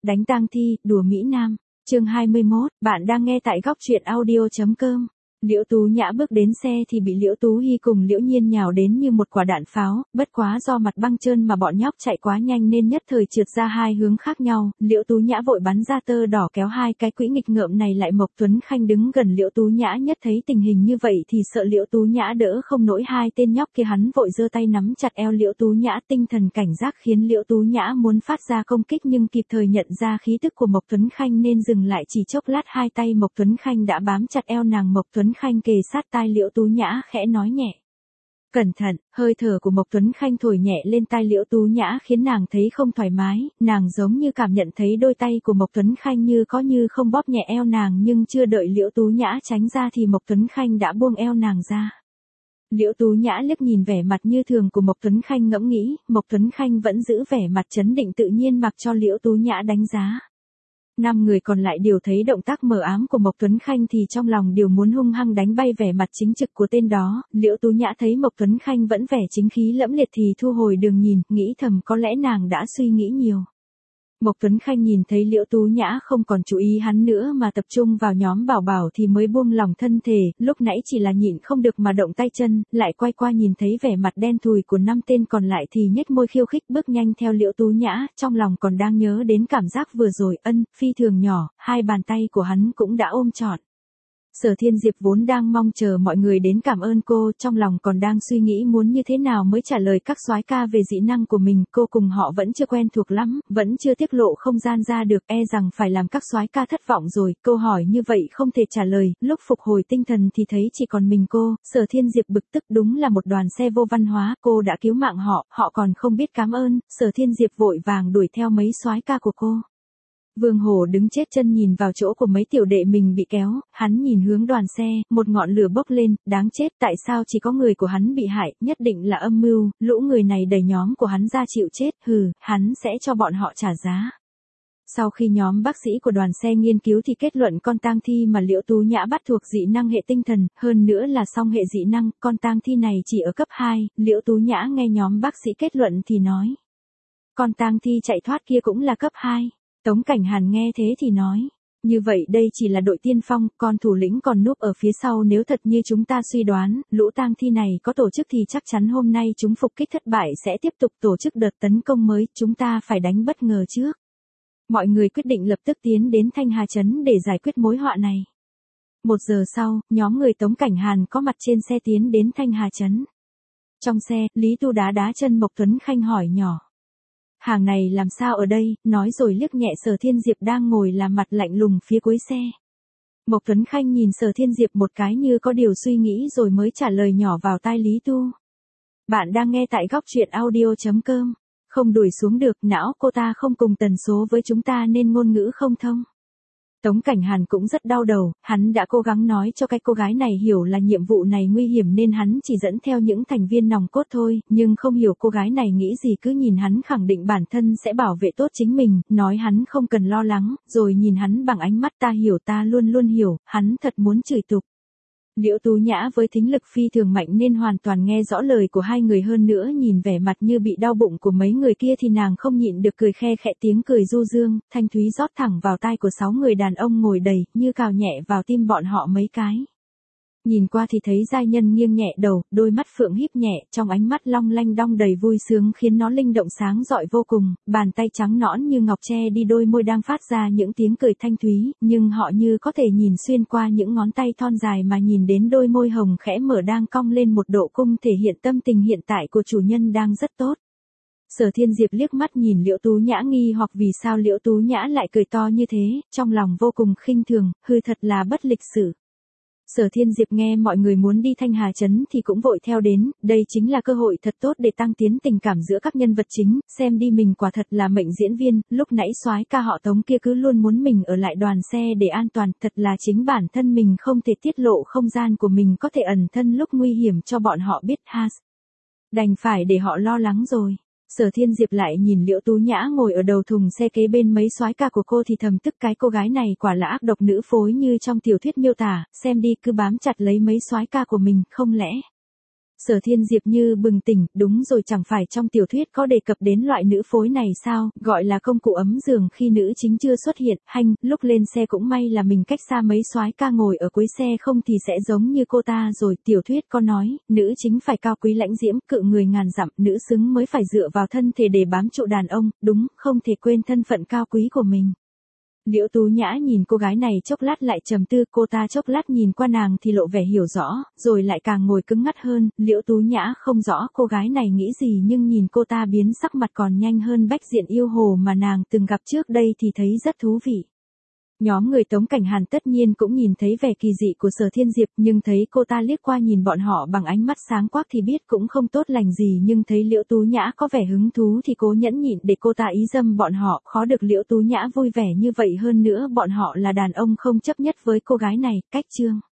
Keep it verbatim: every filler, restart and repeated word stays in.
Đánh tang thi, đùa Mỹ Nam. Chương hai mươi mốt, bạn đang nghe tại góc truyện audio chấm com. Liễu Tú Nhã bước đến xe thì bị Liễu Tú Hi cùng Liễu Nhiên nhào đến như một quả đạn pháo, bất quá do mặt băng trơn mà bọn nhóc chạy quá nhanh nên nhất thời trượt ra hai hướng khác nhau, Liễu Tú Nhã vội bắn ra tơ đỏ kéo hai cái quỹ nghịch ngợm này lại. Mộc Tuấn Khanh đứng gần Liễu Tú Nhã nhất thấy tình hình như vậy thì sợ Liễu Tú Nhã đỡ không nổi hai tên nhóc kia, hắn vội giơ tay nắm chặt eo Liễu Tú Nhã, tinh thần cảnh giác khiến Liễu Tú Nhã muốn phát ra công kích nhưng kịp thời nhận ra khí tức của Mộc Tuấn Khanh nên dừng lại, chỉ chốc lát hai tay Mộc Tuấn Khanh đã bám chặt eo nàng. Mộc Tuấn Khanh kề sát tai Liễu Tú Nhã khẽ nói nhẹ. Cẩn thận, hơi thở của Mộc Tuấn Khanh thổi nhẹ lên tai Liễu Tú Nhã khiến nàng thấy không thoải mái, nàng giống như cảm nhận thấy đôi tay của Mộc Tuấn Khanh như có như không bóp nhẹ eo nàng, nhưng chưa đợi Liễu Tú Nhã tránh ra thì Mộc Tuấn Khanh đã buông eo nàng ra. Liễu Tú Nhã liếc nhìn vẻ mặt như thường của Mộc Tuấn Khanh ngẫm nghĩ, Mộc Tuấn Khanh vẫn giữ vẻ mặt trấn định tự nhiên mặc cho Liễu Tú Nhã đánh giá. Năm người còn lại đều thấy động tác mờ ám của Mộc Tuấn Khanh thì trong lòng đều muốn hung hăng đánh bay vẻ mặt chính trực của tên đó. Liễu Tú Nhã thấy Mộc Tuấn Khanh vẫn vẻ chính khí lẫm liệt thì thu hồi đường nhìn, nghĩ thầm có lẽ nàng đã suy nghĩ nhiều. Mộc Tuấn Khanh nhìn thấy Liễu Tú Nhã không còn chú ý hắn nữa mà tập trung vào nhóm Bảo Bảo thì mới buông lòng thân thể, lúc nãy chỉ là nhịn không được mà động tay chân, lại quay qua nhìn thấy vẻ mặt đen thùi của năm tên còn lại thì nhếch môi khiêu khích bước nhanh theo Liễu Tú Nhã, trong lòng còn đang nhớ đến cảm giác vừa rồi, ân, phi thường nhỏ, hai bàn tay của hắn cũng đã ôm trọn. Sở Thiên Diệp vốn đang mong chờ mọi người đến cảm ơn cô, trong lòng còn đang suy nghĩ muốn như thế nào mới trả lời các soái ca về dị năng của mình, cô cùng họ vẫn chưa quen thuộc lắm, vẫn chưa tiết lộ không gian ra được, e rằng phải làm các soái ca thất vọng rồi, câu hỏi như vậy không thể trả lời, lúc phục hồi tinh thần thì thấy chỉ còn mình cô. Sở Thiên Diệp bực tức, đúng là một đoàn xe vô văn hóa, cô đã cứu mạng họ, họ còn không biết cảm ơn. Sở Thiên Diệp vội vàng đuổi theo mấy soái ca của cô. Vương Hổ đứng chết chân nhìn vào chỗ của mấy tiểu đệ mình bị kéo, hắn nhìn hướng đoàn xe, một ngọn lửa bốc lên, đáng chết, tại sao chỉ có người của hắn bị hại, nhất định là âm mưu, lũ người này đẩy nhóm của hắn ra chịu chết, hừ, hắn sẽ cho bọn họ trả giá. Sau khi nhóm bác sĩ của đoàn xe nghiên cứu thì kết luận con tang thi mà Liễu Tú Nhã bắt thuộc dị năng hệ tinh thần, hơn nữa là song hệ dị năng, con tang thi này chỉ ở cấp hai, Liễu Tú Nhã nghe nhóm bác sĩ kết luận thì nói. Con tang thi chạy thoát kia cũng là cấp hai. Tống Cảnh Hàn nghe thế thì nói, như vậy đây chỉ là đội tiên phong, còn thủ lĩnh còn núp ở phía sau, nếu thật như chúng ta suy đoán, lũ tang thi này có tổ chức thì chắc chắn hôm nay chúng phục kích thất bại sẽ tiếp tục tổ chức đợt tấn công mới, chúng ta phải đánh bất ngờ trước. Mọi người quyết định lập tức tiến đến Thanh Hà Trấn để giải quyết mối họa này. Một giờ sau, nhóm người Tống Cảnh Hàn có mặt trên xe tiến đến Thanh Hà Trấn. Trong xe, Lý Tu đá đá chân Mộc Tuấn Khanh hỏi nhỏ. Hàng này làm sao ở đây, nói rồi liếc nhẹ Sở Thiên Diệp đang ngồi làm mặt lạnh lùng phía cuối xe. Mộc Tuấn Khanh nhìn Sở Thiên Diệp một cái như có điều suy nghĩ rồi mới trả lời nhỏ vào tai Lý Tu. Bạn đang nghe tại góc truyện audio chấm com. Không đuổi xuống được, não cô ta không cùng tần số với chúng ta nên ngôn ngữ không thông. Tống Cảnh Hàn cũng rất đau đầu, hắn đã cố gắng nói cho cái cô gái này hiểu là nhiệm vụ này nguy hiểm nên hắn chỉ dẫn theo những thành viên nòng cốt thôi, nhưng không hiểu cô gái này nghĩ gì, cứ nhìn hắn khẳng định bản thân sẽ bảo vệ tốt chính mình, nói hắn không cần lo lắng, rồi nhìn hắn bằng ánh mắt ta hiểu ta luôn luôn hiểu, hắn thật muốn chửi tục. Liễu Tú Nhã với thính lực phi thường mạnh nên hoàn toàn nghe rõ lời của hai người, hơn nữa nhìn vẻ mặt như bị đau bụng của mấy người kia thì nàng không nhịn được cười khe khẽ, tiếng cười du dương, thanh thúy rót thẳng vào tai của sáu người đàn ông ngồi đầy, như cào nhẹ vào tim bọn họ mấy cái. Nhìn qua thì thấy giai nhân nghiêng nhẹ đầu, đôi mắt phượng híp nhẹ, trong ánh mắt long lanh đong đầy vui sướng khiến nó linh động sáng rọi vô cùng, bàn tay trắng nõn như ngọc che đi đôi môi đang phát ra những tiếng cười thanh thúy, nhưng họ như có thể nhìn xuyên qua những ngón tay thon dài mà nhìn đến đôi môi hồng khẽ mở đang cong lên một độ cung, thể hiện tâm tình hiện tại của chủ nhân đang rất tốt. Sở Thiên Diệp liếc mắt nhìn Liễu Tú Nhã nghi hoặc vì sao Liễu Tú Nhã lại cười to như thế, trong lòng vô cùng khinh thường, hư thật là bất lịch sự. Sở Thiên Diệp nghe mọi người muốn đi Thanh Hà Trấn thì cũng vội theo đến, đây chính là cơ hội thật tốt để tăng tiến tình cảm giữa các nhân vật chính, xem đi mình quả thật là mệnh diễn viên, lúc nãy soái ca họ Tống kia cứ luôn muốn mình ở lại đoàn xe để an toàn, thật là chính bản thân mình không thể tiết lộ không gian của mình có thể ẩn thân lúc nguy hiểm cho bọn họ biết ha. Đành phải để họ lo lắng rồi. Sở Thiên Diệp lại nhìn Liễu Tú Nhã ngồi ở đầu thùng xe kế bên mấy soái ca của cô thì thầm tức, cái cô gái này quả là ác độc nữ phối như trong tiểu thuyết miêu tả, xem đi cứ bám chặt lấy mấy soái ca của mình, không lẽ Sở Thiên Diệp như bừng tỉnh, đúng rồi, chẳng phải trong tiểu thuyết có đề cập đến loại nữ phối này sao, gọi là công cụ ấm giường khi nữ chính chưa xuất hiện, hanh, lúc lên xe cũng may là mình cách xa mấy soái ca ngồi ở cuối xe không thì sẽ giống như cô ta rồi, tiểu thuyết có nói, nữ chính phải cao quý lãnh diễm, cự người ngàn dặm, nữ xứng mới phải dựa vào thân thể để bám trụ đàn ông, đúng, không thể quên thân phận cao quý của mình. Liễu Tú Nhã nhìn cô gái này chốc lát lại trầm tư, cô ta chốc lát nhìn qua nàng thì lộ vẻ hiểu rõ, rồi lại càng ngồi cứng ngắt hơn, Liễu Tú Nhã không rõ cô gái này nghĩ gì nhưng nhìn cô ta biến sắc mặt còn nhanh hơn Bách Diện Yêu Hồ mà nàng từng gặp trước đây thì thấy rất thú vị. Nhóm người Tống Cảnh Hàn tất nhiên cũng nhìn thấy vẻ kỳ dị của Sở Thiên Diệp nhưng thấy cô ta liếc qua nhìn bọn họ bằng ánh mắt sáng quắc thì biết cũng không tốt lành gì nhưng thấy Liễu Tú Nhã có vẻ hứng thú thì cố nhẫn nhịn để cô ta ý dâm bọn họ, khó được Liễu Tú Nhã vui vẻ như vậy hơn nữa bọn họ là đàn ông không chấp nhất với cô gái này, cách chương.